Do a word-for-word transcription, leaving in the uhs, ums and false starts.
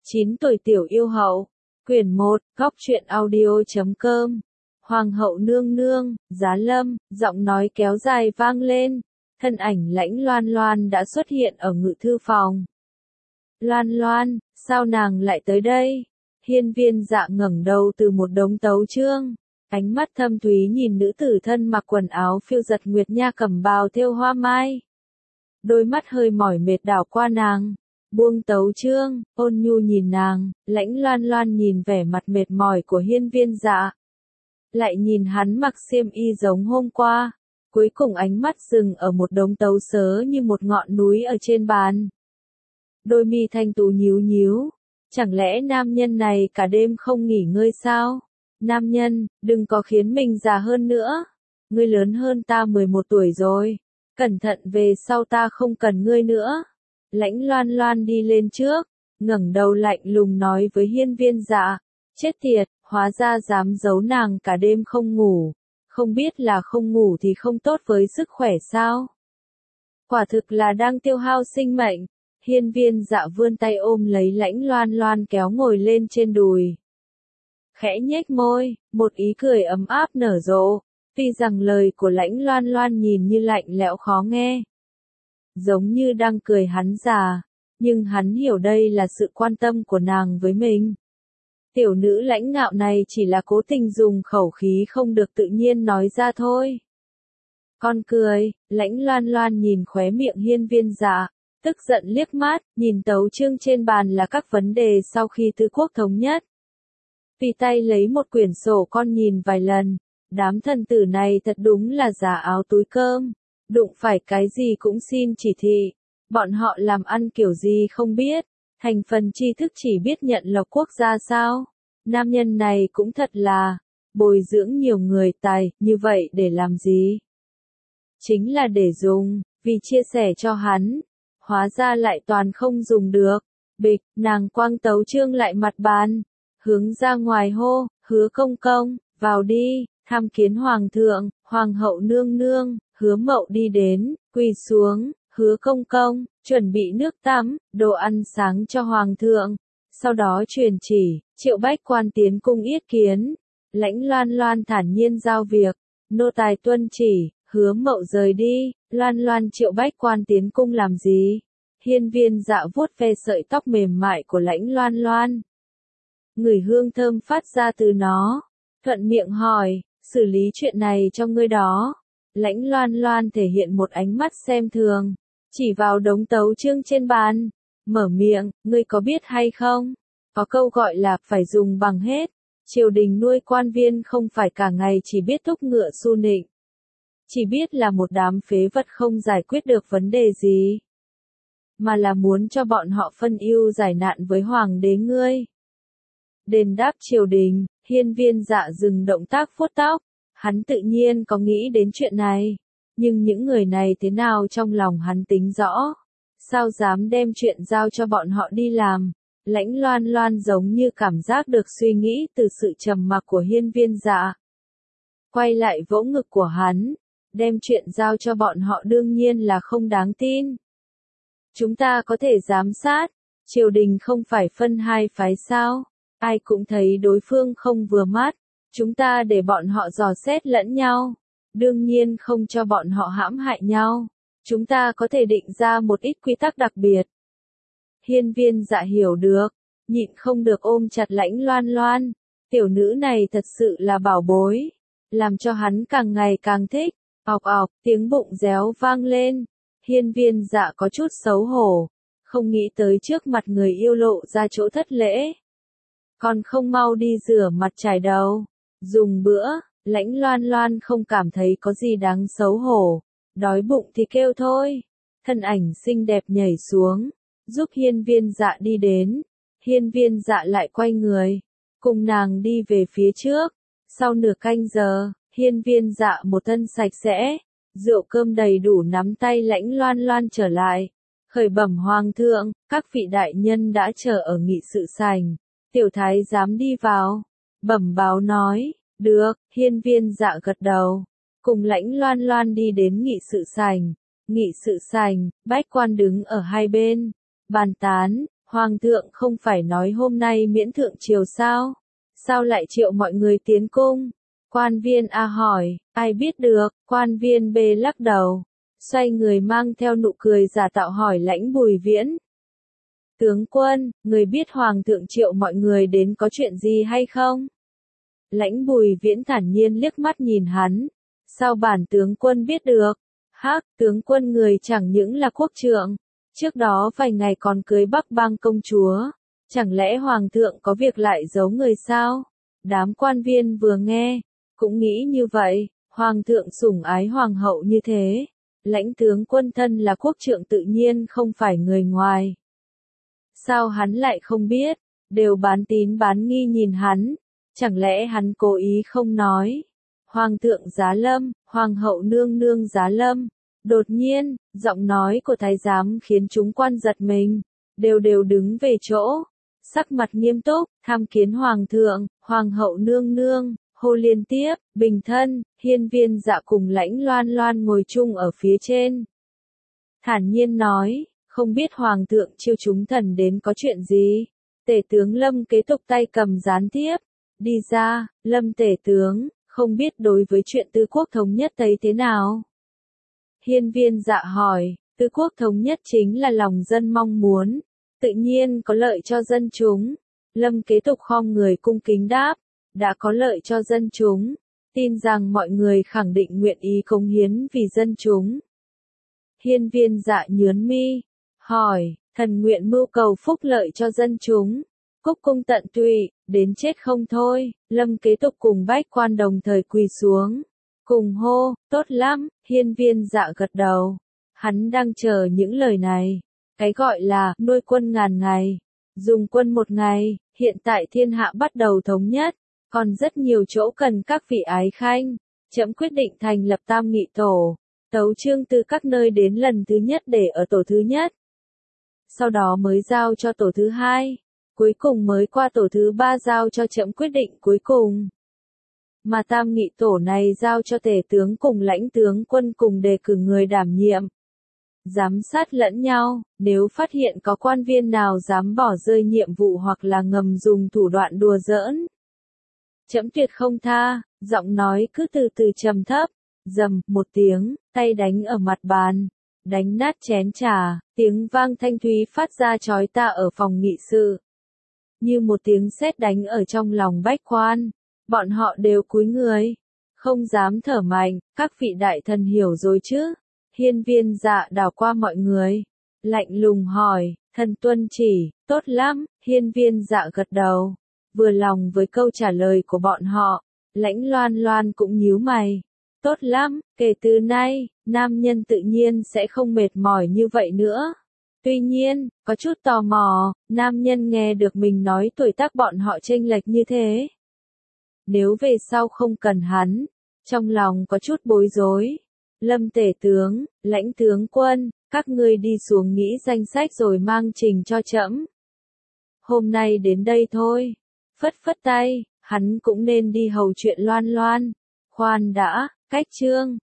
chín tuổi tiểu yêu hậu. Quyển một, góc truyện audio.com. Hoàng hậu nương nương, Giá Lâm, giọng nói kéo dài vang lên. Thân ảnh Lãnh Loan Loan đã xuất hiện ở ngự thư phòng. Loan Loan, sao nàng lại tới đây? Hiên Viên Dạ ngẩng đầu từ một đống tấu chương. Ánh mắt thâm thúy nhìn nữ tử thân mặc quần áo phiêu giật nguyệt nha cẩm bào thêu hoa mai. Đôi mắt hơi mỏi mệt đảo qua nàng. Buông tấu chương, ôn nhu nhìn nàng, Lãnh Loan Loan nhìn vẻ mặt mệt mỏi của Hiên Viên Dạ. Lại nhìn hắn mặc xiêm y giống hôm qua. Cuối cùng ánh mắt dừng ở một đống tấu sớ như một ngọn núi ở trên bàn. Đôi mi thanh tú nhíu nhíu. Chẳng lẽ nam nhân này cả đêm không nghỉ ngơi sao? Nam nhân, đừng có khiến mình già hơn nữa. Ngươi lớn hơn ta mười một tuổi rồi. Cẩn thận về sau ta không cần ngươi nữa. Lãnh Loan Loan đi lên trước, ngẩng đầu lạnh lùng nói với Hiên Viên Dạ. Chết tiệt, hóa ra dám giấu nàng cả đêm không ngủ. Không biết là không ngủ thì không tốt với sức khỏe sao? Quả thực là đang tiêu hao sinh mệnh. Hiên Viên Dạ vươn tay ôm lấy Lãnh Loan Loan kéo ngồi lên trên đùi. Khẽ nhếch môi, một ý cười ấm áp nở rộ. Tuy rằng lời của Lãnh Loan Loan nhìn như lạnh lẽo khó nghe. Giống như đang cười hắn già, nhưng hắn hiểu đây là sự quan tâm của nàng với mình. Tiểu nữ lãnh ngạo này chỉ là cố tình dùng khẩu khí không được tự nhiên nói ra thôi. Con cười, Lãnh Loan Loan nhìn khóe miệng Hiên Viên Dạ, tức giận liếc mắt, nhìn tấu chương trên bàn là các vấn đề sau khi tứ quốc thống nhất. Tùy tay lấy một quyển sổ con nhìn vài lần, đám thần tử này thật đúng là giả áo túi cơm, đụng phải cái gì cũng xin chỉ thị, bọn họ làm ăn kiểu gì không biết, thành phần tri thức chỉ biết nhận lộc quốc gia sao, nam nhân này cũng thật là, bồi dưỡng nhiều người tài, như vậy để làm gì? Chính là để dùng, vì chia sẻ cho hắn, hóa ra lại toàn không dùng được, bịch, nàng quăng tấu chương lại mặt bàn. Hướng ra ngoài hô, Hứa công công, vào đi, tham kiến hoàng thượng, hoàng hậu nương nương, Hứa mậu đi đến, quỳ xuống, Hứa công công, chuẩn bị nước tắm, đồ ăn sáng cho hoàng thượng. Sau đó truyền chỉ, Triệu Bách Quan tiến cung yết kiến. Lãnh Loan Loan thản nhiên giao việc, nô tài tuân chỉ, Hứa mậu rời đi, Loan Loan Triệu Bách Quan tiến cung làm gì? Hiên Viên Dạ vuốt ve sợi tóc mềm mại của Lãnh Loan Loan. Ngửi hương thơm phát ra từ nó, thuận miệng hỏi, xử lý chuyện này cho ngươi đó. Lãnh Loan Loan thể hiện một ánh mắt xem thường, chỉ vào đống tấu chương trên bàn, mở miệng, ngươi có biết hay không? Có câu gọi là phải dùng bằng hết, triều đình nuôi quan viên không phải cả ngày chỉ biết thúc ngựa su nịnh. Chỉ biết là một đám phế vật không giải quyết được vấn đề gì. Mà là muốn cho bọn họ phân ưu giải nạn với hoàng đế ngươi. Đền đáp triều đình, Hiên Viên Dạ dừng động tác vuốt tóc, hắn tự nhiên có nghĩ đến chuyện này, nhưng những người này thế nào trong lòng hắn tính rõ, sao dám đem chuyện giao cho bọn họ đi làm. Lãnh Loan Loan giống như cảm giác được suy nghĩ từ sự trầm mặc của Hiên Viên Dạ. Quay lại vỗ ngực của hắn, đem chuyện giao cho bọn họ đương nhiên là không đáng tin. Chúng ta có thể giám sát, triều đình không phải phân hai phái sao? Ai cũng thấy đối phương không vừa mắt, chúng ta để bọn họ dò xét lẫn nhau, đương nhiên không cho bọn họ hãm hại nhau, chúng ta có thể định ra một ít quy tắc đặc biệt. Hiên Viên Dạ hiểu được, nhịn không được ôm chặt Lãnh Loan Loan, tiểu nữ này thật sự là bảo bối, làm cho hắn càng ngày càng thích. Ọc ọc, tiếng bụng réo vang lên, Hiên Viên Dạ có chút xấu hổ, không nghĩ tới trước mặt người yêu lộ ra chỗ thất lễ. Còn không mau đi rửa mặt chải đầu, dùng bữa. Lãnh Loan Loan không cảm thấy có gì đáng xấu hổ, đói bụng thì kêu thôi. Thân ảnh xinh đẹp nhảy xuống, giúp Hiên Viên Dạ đi đến. Hiên Viên Dạ lại quay người, cùng nàng đi về phía trước. Sau nửa canh giờ, Hiên Viên Dạ một thân sạch sẽ, rượu cơm đầy đủ nắm tay Lãnh Loan Loan trở lại. Khởi bẩm hoàng thượng, các vị đại nhân đã chờ ở nghị sự sảnh. Tiểu thái dám đi vào, bẩm báo nói, được, Hiên Viên Dạ gật đầu, cùng Lãnh Loan Loan đi đến nghị sự sảnh. Nghị sự sảnh, bách quan đứng ở hai bên, bàn tán, Hoàng thượng không phải nói hôm nay miễn thượng triều sao? Sao lại triệu mọi người tiến cung? Quan viên A hỏi, ai biết được, quan viên B lắc đầu, xoay người mang theo nụ cười giả tạo hỏi Lãnh Bùi Viễn. Tướng quân, người biết Hoàng thượng triệu mọi người đến có chuyện gì hay không? Lãnh Bùi Viễn thản nhiên liếc mắt nhìn hắn. Sao bản tướng quân biết được? Hắc, tướng quân người chẳng những là quốc trượng, trước đó vài ngày còn cưới Bắc Bang công chúa. Chẳng lẽ Hoàng thượng có việc lại giấu người sao? Đám quan viên vừa nghe, cũng nghĩ như vậy, Hoàng thượng sủng ái Hoàng hậu như thế. Lãnh tướng quân thân là quốc trượng tự nhiên không phải người ngoài. Sao hắn lại không biết? Đều bán tín bán nghi nhìn hắn. Chẳng lẽ hắn cố ý không nói? Hoàng thượng giá lâm, Hoàng hậu nương nương giá lâm. Đột nhiên, giọng nói của thái giám khiến chúng quan giật mình, đều đều đứng về chỗ, sắc mặt nghiêm túc, tham kiến Hoàng thượng, Hoàng hậu nương nương, hô liên tiếp, bình thân, Hiên Viên Dạ cùng Lãnh Loan Loan ngồi chung ở phía trên. Thản nhiên nói, không biết Hoàng thượng chiêu chúng thần đến có chuyện gì? Tể tướng Lâm kế tục tay cầm gián tiếp, đi ra, Lâm tể tướng, không biết đối với chuyện Tư quốc thống nhất thấy thế nào? Hiên Viên Dạ hỏi, Tư quốc thống nhất chính là lòng dân mong muốn, tự nhiên có lợi cho dân chúng. Lâm kế tục khom người cung kính đáp, đã có lợi cho dân chúng, tin rằng mọi người khẳng định nguyện ý cống hiến vì dân chúng. Hiên Viên Dạ nhướng mi, hỏi, thần nguyện mưu cầu phúc lợi cho dân chúng, cúc cung tận tụy, đến chết không thôi. Lâm kế tục cùng bách quan đồng thời quỳ xuống, cùng hô, tốt lắm. Hiên Viên Dạ gật đầu, hắn đang chờ những lời này. Cái gọi là nuôi quân ngàn ngày, dùng quân một ngày, hiện tại thiên hạ bắt đầu thống nhất, còn rất nhiều chỗ cần các vị ái khanh. Trẫm quyết định thành lập Tam Nghị Tổ, tấu chương từ các nơi đến lần thứ nhất để ở tổ thứ nhất, sau đó mới giao cho tổ thứ hai, cuối cùng mới qua tổ thứ ba giao cho trẫm quyết định cuối cùng. Mà Tam Nghị Tổ này giao cho tể tướng cùng lãnh tướng quân cùng đề cử người đảm nhiệm, giám sát lẫn nhau, nếu phát hiện có quan viên nào dám bỏ rơi nhiệm vụ hoặc là ngầm dùng thủ đoạn đùa giỡn, trẫm tuyệt không tha. Giọng nói cứ từ từ trầm thấp, rầm một tiếng, tay đánh ở mặt bàn, đánh nát chén trà, tiếng vang thanh thúy phát ra chói tai ở phòng nghị sự, như một tiếng sét đánh ở trong lòng bách quan. Bọn họ đều cúi người, không dám thở mạnh. Các vị đại thần hiểu rồi chứ? Hiên Viên Dạ đảo qua mọi người, lạnh lùng hỏi, thần tuân chỉ. Tốt lắm. Hiên Viên Dạ gật đầu, vừa lòng với câu trả lời của bọn họ. Lãnh Loan Loan cũng nhíu mày, tốt lắm, kể từ nay, nam nhân tự nhiên sẽ không mệt mỏi như vậy nữa. Tuy nhiên, có chút tò mò, nam nhân nghe được mình nói tuổi tác bọn họ chênh lệch như thế, nếu về sau không cần hắn, trong lòng có chút bối rối. Lâm tể tướng, lãnh tướng quân, các ngươi đi xuống nghĩ danh sách rồi mang trình cho trẫm. Hôm nay đến đây thôi. Phất phất tay, hắn cũng nên đi hầu chuyện Loan Loan. Khoan đã, cách chương.